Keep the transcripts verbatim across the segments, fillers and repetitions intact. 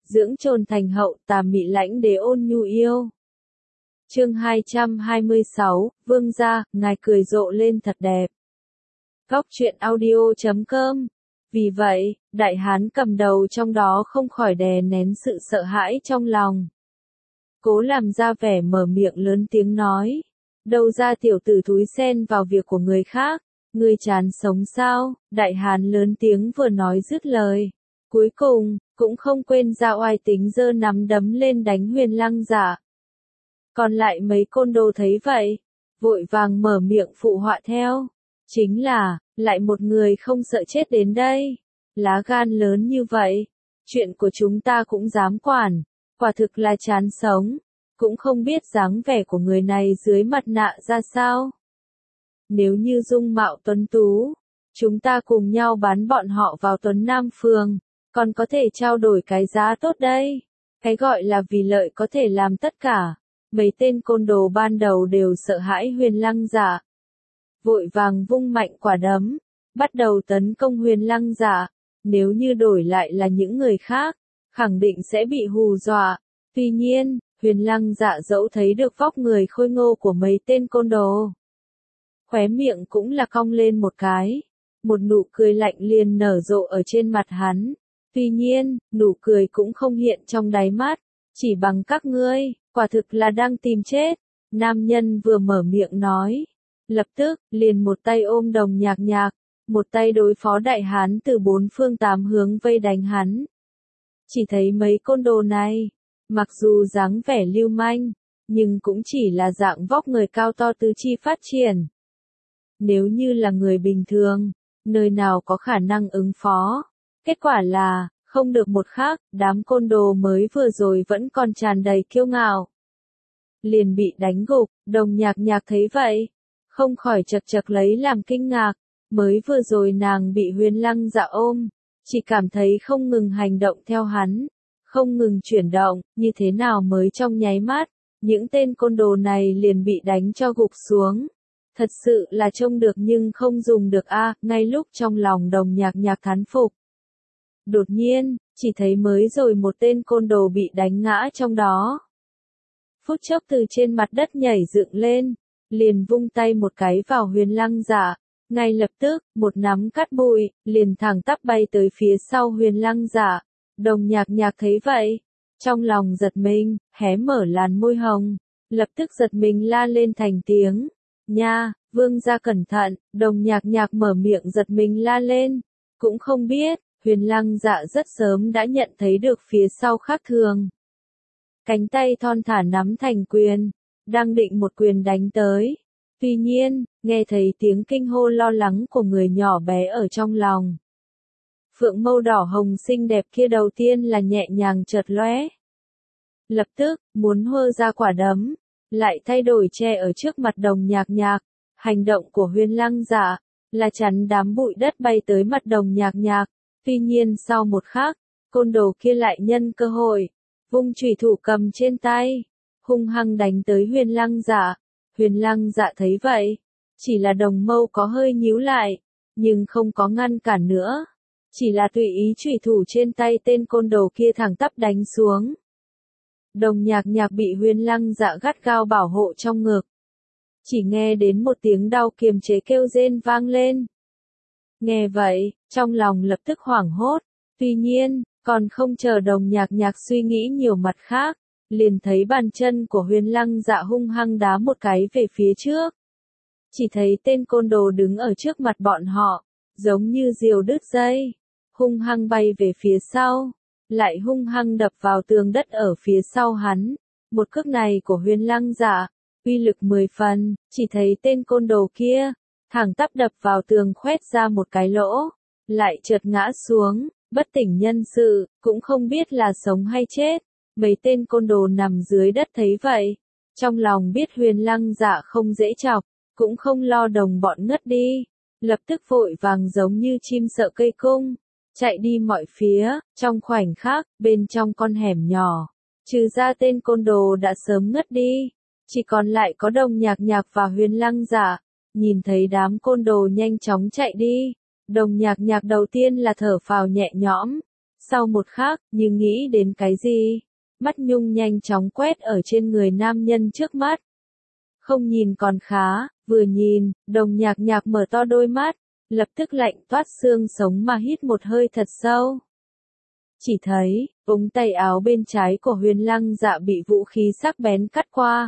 dưỡng trồn thành hậu, tà mị lãnh đế ôn nhu yêu. Chương hai trăm hai mươi sáu, Vương gia, ngài cười rộ lên thật đẹp. Góc truyện audio chấm com. Vì vậy, đại hán cầm đầu trong đó không khỏi đè nén sự sợ hãi trong lòng. Cố làm ra vẻ mở miệng lớn tiếng nói. Đâu ra tiểu tử thúi xen vào việc của người khác, ngươi chán sống sao? Đại hán lớn tiếng vừa nói dứt lời. Cuối cùng, cũng không quên ra oai tính giơ nắm đấm lên đánh Huyền Lăng Dạ. Còn lại mấy côn đồ thấy vậy, vội vàng mở miệng phụ họa theo. Chính là, lại một người không sợ chết đến đây. Lá gan lớn như vậy, chuyện của chúng ta cũng dám quản, quả thực là chán sống. Cũng không biết dáng vẻ của người này dưới mặt nạ ra sao. Nếu như dung mạo tuấn tú, chúng ta cùng nhau bán bọn họ vào Tuấn Nam Phường, còn có thể trao đổi cái giá tốt đây. Cái gọi là vì lợi có thể làm tất cả. Mấy tên côn đồ ban đầu đều sợ hãi Huyền Lăng Dạ. Vội vàng vung mạnh quả đấm, bắt đầu tấn công Huyền Lăng Dạ. Nếu như đổi lại là những người khác, khẳng định sẽ bị hù dọa. Tuy nhiên, Huyền Lăng Dạ dẫu thấy được vóc người khôi ngô của mấy tên côn đồ. Khóe miệng cũng là cong lên một cái. Một nụ cười lạnh liền nở rộ ở trên mặt hắn. Tuy nhiên, nụ cười cũng không hiện trong đáy mắt. Chỉ bằng các ngươi, quả thực là đang tìm chết. Nam nhân vừa mở miệng nói. Lập tức, liền một tay ôm Đồng Nhạc Nhạc. Một tay đối phó đại hán từ bốn phương tám hướng vây đánh hắn. Chỉ thấy mấy côn đồ này, mặc dù dáng vẻ lưu manh, nhưng cũng chỉ là dạng vóc người cao to tứ chi phát triển. Nếu như là người bình thường, nơi nào có khả năng ứng phó. Kết quả là, không được một khác, đám côn đồ mới vừa rồi vẫn còn tràn đầy kiêu ngạo. Liền bị đánh gục, Đồng Nhạc Nhạc thấy vậy, không khỏi chật chật lấy làm kinh ngạc. Mới vừa rồi nàng bị Huyền Lăng Dạ ôm, chỉ cảm thấy không ngừng hành động theo hắn, không ngừng chuyển động, như thế nào mới trong nháy mắt, những tên côn đồ này liền bị đánh cho gục xuống. Thật sự là trông được nhưng không dùng được a. Ngay lúc trong lòng Đồng Nhạc Nhạc thán phục. Đột nhiên, chỉ thấy mới rồi một tên côn đồ bị đánh ngã trong đó. Phút chốc từ trên mặt đất nhảy dựng lên, liền vung tay một cái vào Huyền Lăng Dạ. Ngay lập tức, một nắm cát bụi, liền thẳng tắp bay tới phía sau Huyền Lăng Dạ. Đồng Nhạc Nhạc thấy vậy, trong lòng giật mình, hé mở làn môi hồng, lập tức giật mình la lên thành tiếng. Nha, Vương gia cẩn thận, Đồng Nhạc Nhạc mở miệng giật mình la lên. Cũng không biết, Huyền Lăng Dạ rất sớm đã nhận thấy được phía sau khác thường. Cánh tay thon thả nắm thành quyền, đang định một quyền đánh tới. Tuy nhiên, nghe thấy tiếng kinh hô lo lắng của người nhỏ bé ở trong lòng. Phượng mâu đỏ hồng xinh đẹp kia đầu tiên là nhẹ nhàng chợt lóe. Lập tức, muốn hơ ra quả đấm, lại thay đổi che ở trước mặt Đồng Nhạc Nhạc. Hành động của Huyền Lăng Dạ, là chắn đám bụi đất bay tới mặt Đồng Nhạc Nhạc. Tuy nhiên sau một khắc, côn đồ kia lại nhân cơ hội, vung chùy thủ cầm trên tay, hung hăng đánh tới Huyền Lăng Dạ. Huyền Lăng Dạ thấy vậy, chỉ là đồng mâu có hơi nhíu lại, nhưng không có ngăn cản nữa, chỉ là tùy ý chùy thủ trên tay tên côn đồ kia thẳng tắp đánh xuống. Đồng Nhạc Nhạc bị Huyền Lăng Dạ gắt gao bảo hộ trong ngực, chỉ nghe đến một tiếng đau kiềm chế kêu rên vang lên. Nghe vậy, trong lòng lập tức hoảng hốt, tuy nhiên, còn không chờ Đồng Nhạc Nhạc suy nghĩ nhiều mặt khác. Liền thấy bàn chân của Huyền Lăng Dạ hung hăng đá một cái về phía trước. Chỉ thấy tên côn đồ đứng ở trước mặt bọn họ, giống như diều đứt dây, hung hăng bay về phía sau, lại hung hăng đập vào tường đất ở phía sau hắn. Một cước này của Huyền Lăng Dạ, uy lực mười phần, chỉ thấy tên côn đồ kia, thẳng tắp đập vào tường khoét ra một cái lỗ, lại chợt ngã xuống, bất tỉnh nhân sự, cũng không biết là sống hay chết. Mấy tên côn đồ nằm dưới đất thấy vậy, trong lòng biết Huyền Lăng Dạ không dễ chọc, cũng không lo đồng bọn ngất đi, lập tức vội vàng giống như chim sợ cây cung, chạy đi mọi phía. Trong khoảnh khắc, bên trong con hẻm nhỏ, trừ ra tên côn đồ đã sớm ngất đi, chỉ còn lại có Đồng Nhạc Nhạc và Huyền Lăng Dạ. Nhìn thấy đám côn đồ nhanh chóng chạy đi, Đồng Nhạc Nhạc đầu tiên là thở phào nhẹ nhõm, Sau một khắc, như nghĩ đến cái gì, mắt Nhung nhanh chóng quét ở trên người nam nhân trước mắt. Không nhìn còn khá, vừa nhìn, Đồng Nhạc Nhạc mở to đôi mắt, lập tức lạnh toát xương sống mà hít một hơi thật sâu. Chỉ thấy, ống tay áo bên trái của Huyền Lăng Dạ bị vũ khí sắc bén cắt qua.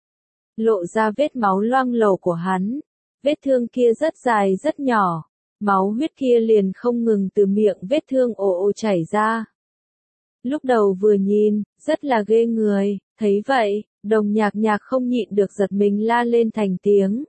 Lộ ra vết máu loang lổ của hắn. Vết thương kia rất dài rất nhỏ. Máu huyết kia liền không ngừng từ miệng vết thương ồ ồ chảy ra. Lúc đầu vừa nhìn, rất là ghê người, thấy vậy, Đồng Nhạc Nhạc không nhịn được giật mình la lên thành tiếng.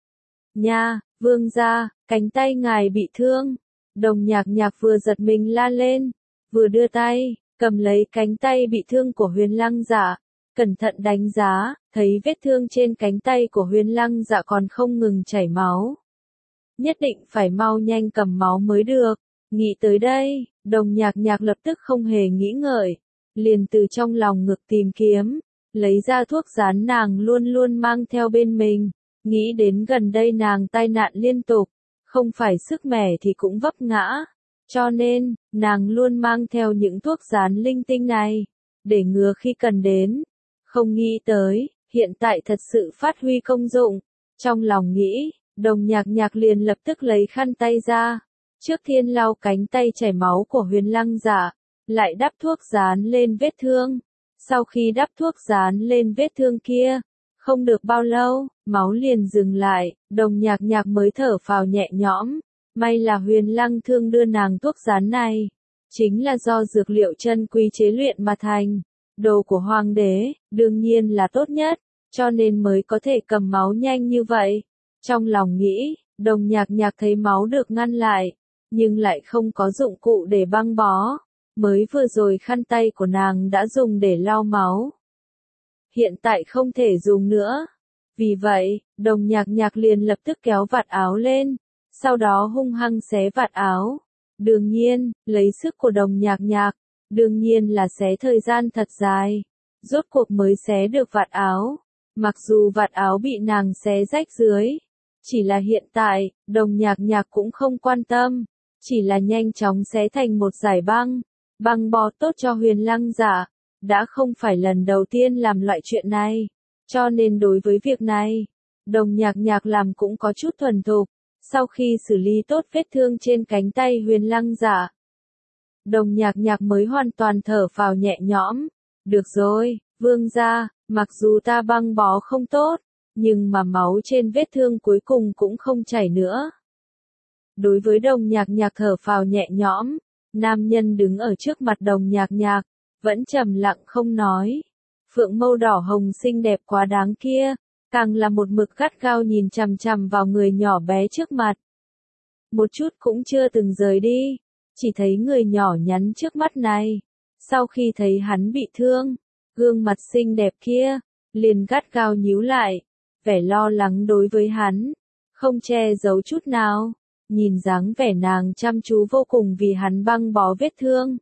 Nha, vương gia, cánh tay ngài bị thương. Đồng Nhạc Nhạc vừa giật mình la lên, vừa đưa tay, cầm lấy cánh tay bị thương của Huyền Lăng Dạ, cẩn thận đánh giá, thấy vết thương trên cánh tay của Huyền Lăng Dạ còn không ngừng chảy máu. Nhất định phải mau nhanh cầm máu mới được. Nghĩ tới đây, Đồng Nhạc Nhạc lập tức không hề nghĩ ngợi, liền từ trong lòng ngực tìm kiếm, lấy ra thuốc dán nàng luôn luôn mang theo bên mình. Nghĩ đến gần đây nàng tai nạn liên tục, không phải sức mẻ thì cũng vấp ngã, cho nên, nàng luôn mang theo những thuốc dán linh tinh này, để ngừa khi cần đến. Không nghĩ tới, hiện tại thật sự phát huy công dụng. Trong lòng nghĩ, Đồng Nhạc Nhạc liền lập tức lấy khăn tay ra, trước tiên lau cánh tay chảy máu của Huyền Lăng Dạ, lại đắp thuốc dán lên vết thương. Sau khi đắp thuốc dán lên vết thương kia, không được bao lâu, máu liền dừng lại, Đồng Nhạc Nhạc mới thở phào nhẹ nhõm. May là Huyền Lăng Thương đưa nàng thuốc dán này, chính là do dược liệu chân quý chế luyện mà thành. Đồ của hoàng đế, đương nhiên là tốt nhất, cho nên mới có thể cầm máu nhanh như vậy. Trong lòng nghĩ, Đồng Nhạc Nhạc thấy máu được ngăn lại, nhưng lại không có dụng cụ để băng bó. Mới vừa rồi khăn tay của nàng đã dùng để lau máu. Hiện tại không thể dùng nữa. Vì vậy, Đồng Nhạc Nhạc liền lập tức kéo vạt áo lên, sau đó hung hăng xé vạt áo. Đương nhiên, lấy sức của Đồng Nhạc Nhạc, đương nhiên là xé thời gian thật dài, rốt cuộc mới xé được vạt áo. Mặc dù vạt áo bị nàng xé rách dưới, chỉ là hiện tại, Đồng Nhạc Nhạc cũng không quan tâm, chỉ là nhanh chóng xé thành một dải băng, băng bó tốt cho Huyền Lăng Dạ. Đã không phải lần đầu tiên làm loại chuyện này, cho nên đối với việc này, Đồng Nhạc Nhạc làm cũng có chút thuần thục. Sau khi xử lý tốt vết thương trên cánh tay Huyền Lăng Dạ, Đồng Nhạc Nhạc mới hoàn toàn thở phào nhẹ nhõm. Được rồi, vương gia, mặc dù ta băng bó không tốt, nhưng mà máu trên vết thương cuối cùng cũng không chảy nữa. Đối với Đồng Nhạc Nhạc thở phào nhẹ nhõm, nam nhân đứng ở trước mặt Đồng Nhạc Nhạc, vẫn trầm lặng không nói. Phượng mâu đỏ hồng xinh đẹp quá đáng kia, càng là một mực gắt gao nhìn chằm chằm vào người nhỏ bé trước mặt. Một chút cũng chưa từng rời đi, chỉ thấy người nhỏ nhắn trước mắt này. Sau khi thấy hắn bị thương, gương mặt xinh đẹp kia, liền gắt gao nhíu lại, vẻ lo lắng đối với hắn, không che giấu chút nào. Nhìn dáng vẻ nàng chăm chú vô cùng vì hắn băng bó vết thương.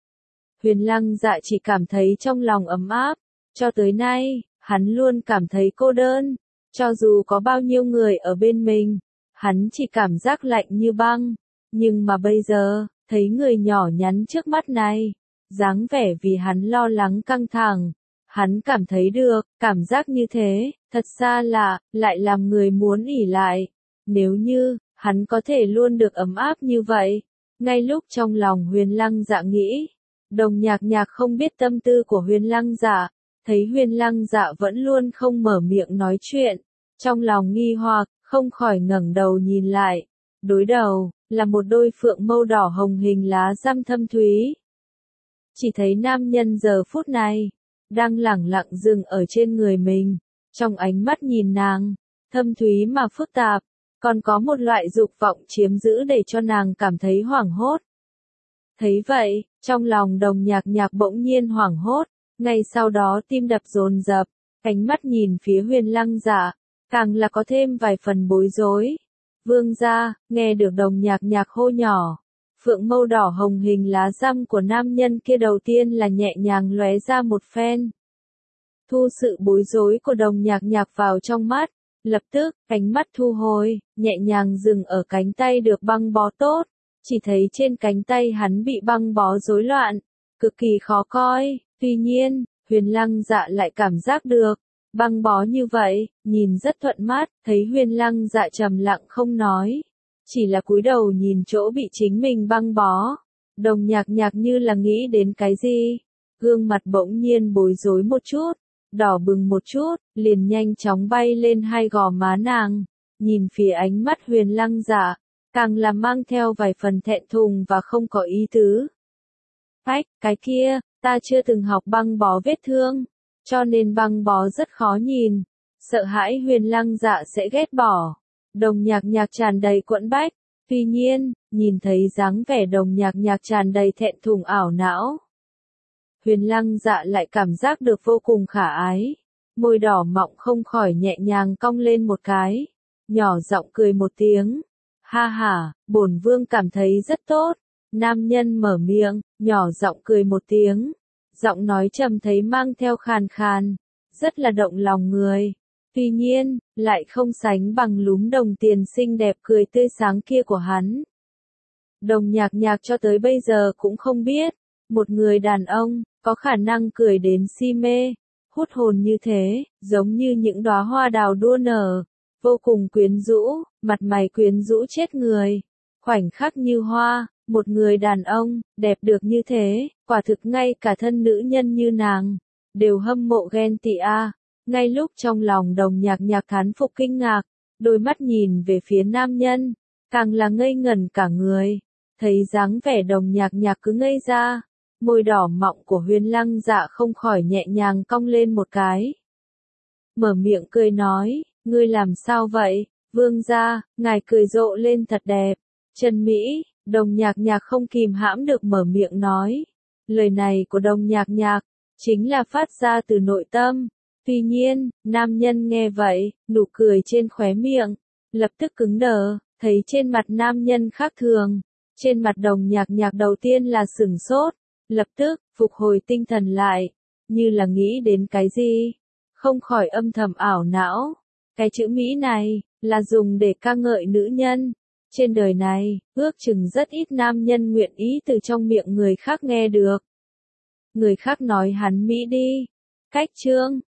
Huyền Lăng Dạ chỉ cảm thấy trong lòng ấm áp, cho tới nay, hắn luôn cảm thấy cô đơn, cho dù có bao nhiêu người ở bên mình, hắn chỉ cảm giác lạnh như băng, nhưng mà bây giờ, thấy người nhỏ nhắn trước mắt này, dáng vẻ vì hắn lo lắng căng thẳng, hắn cảm thấy được, cảm giác như thế, thật xa lạ, lại làm người muốn ỉ lại. Nếu như, hắn có thể luôn được ấm áp như vậy, ngay lúc trong lòng Huyền Lăng Dạ nghĩ. Đồng Nhạc Nhạc không biết tâm tư của Huyền Lăng Dạ, thấy Huyền Lăng Dạ vẫn luôn không mở miệng nói chuyện, trong lòng nghi hoặc, không khỏi ngẩng đầu nhìn lại. Đối đầu, là một đôi phượng mâu đỏ hồng hình lá răm thâm thúy. Chỉ thấy nam nhân giờ phút này, đang lẳng lặng dừng ở trên người mình, trong ánh mắt nhìn nàng, thâm thúy mà phức tạp, còn có một loại dục vọng chiếm giữ để cho nàng cảm thấy hoảng hốt. Thấy vậy, trong lòng Đồng Nhạc Nhạc bỗng nhiên hoảng hốt, ngay sau đó tim đập dồn dập, ánh mắt nhìn phía Huyền Lăng Dạ, càng là có thêm vài phần bối rối. Vương gia, nghe được Đồng Nhạc Nhạc hô nhỏ, phượng mâu đỏ hồng hình lá răm của nam nhân kia đầu tiên là nhẹ nhàng lóe ra một phen. Thu sự bối rối của Đồng Nhạc Nhạc vào trong mắt, lập tức, ánh mắt thu hồi, nhẹ nhàng dừng ở cánh tay được băng bó tốt. chỉ thấy trên cánh tay hắn bị băng bó rối loạn, cực kỳ khó coi. Tuy nhiên, Huyền Lăng Dạ lại cảm giác được, băng bó như vậy, nhìn rất thuận mắt, thấy Huyền Lăng Dạ trầm lặng không nói, chỉ là cúi đầu nhìn chỗ bị chính mình băng bó. Đồng Nhạc Nhạc như là nghĩ đến cái gì, gương mặt bỗng nhiên bối rối một chút, đỏ bừng một chút, liền nhanh chóng bay lên hai gò má nàng, nhìn phía ánh mắt Huyền Lăng Dạ, càng là mang theo vài phần thẹn thùng và không có ý tứ. Ách, cái kia, ta chưa từng học băng bó vết thương, cho nên băng bó rất khó nhìn, sợ hãi Huyền Lăng Dạ sẽ ghét bỏ. Đồng Nhạc Nhạc tràn đầy quẫn bách, tuy nhiên, nhìn thấy dáng vẻ Đồng Nhạc Nhạc tràn đầy thẹn thùng ảo não, Huyền Lăng Dạ lại cảm giác được vô cùng khả ái, môi đỏ mọng không khỏi nhẹ nhàng cong lên một cái, nhỏ giọng cười một tiếng. Ha ha, bổn vương cảm thấy rất tốt. Nam nhân mở miệng, nhỏ giọng cười một tiếng, giọng nói trầm thấy mang theo khàn khàn, rất là động lòng người. Tuy nhiên, lại không sánh bằng lúm đồng tiền xinh đẹp cười tươi sáng kia của hắn. Đồng Nhạc Nhạc cho tới bây giờ cũng không biết, một người đàn ông, có khả năng cười đến si mê, hút hồn như thế, giống như những đóa hoa đào đua nở, vô cùng quyến rũ, mặt mày quyến rũ chết người, khoảnh khắc như hoa, một người đàn ông, đẹp được như thế, quả thực ngay cả thân nữ nhân như nàng, đều hâm mộ ghen tị a. Ngay lúc trong lòng Đồng Nhạc Nhạc thán phục kinh ngạc, đôi mắt nhìn về phía nam nhân, càng là ngây ngẩn cả người, thấy dáng vẻ Đồng Nhạc Nhạc cứ ngây ra, môi đỏ mọng của Huyền Lăng Dạ không khỏi nhẹ nhàng cong lên một cái. Mở miệng cười nói, ngươi làm sao vậy, vương gia, ngài cười rộ lên thật đẹp. Trần Mỹ, Đồng Nhạc Nhạc không kìm hãm được mở miệng nói. Lời này của Đồng Nhạc Nhạc, chính là phát ra từ nội tâm. Tuy nhiên, nam nhân nghe vậy, nụ cười trên khóe miệng, lập tức cứng đờ, thấy trên mặt nam nhân khác thường. Trên mặt Đồng Nhạc Nhạc đầu tiên là sửng sốt, lập tức, phục hồi tinh thần lại, như là nghĩ đến cái gì, không khỏi âm thầm ảo não. Cái chữ Mỹ này, là dùng để ca ngợi nữ nhân. Trên đời này, ước chừng rất ít nam nhân nguyện ý từ trong miệng người khác nghe được. Người khác nói hắn Mỹ đi. Cách chương,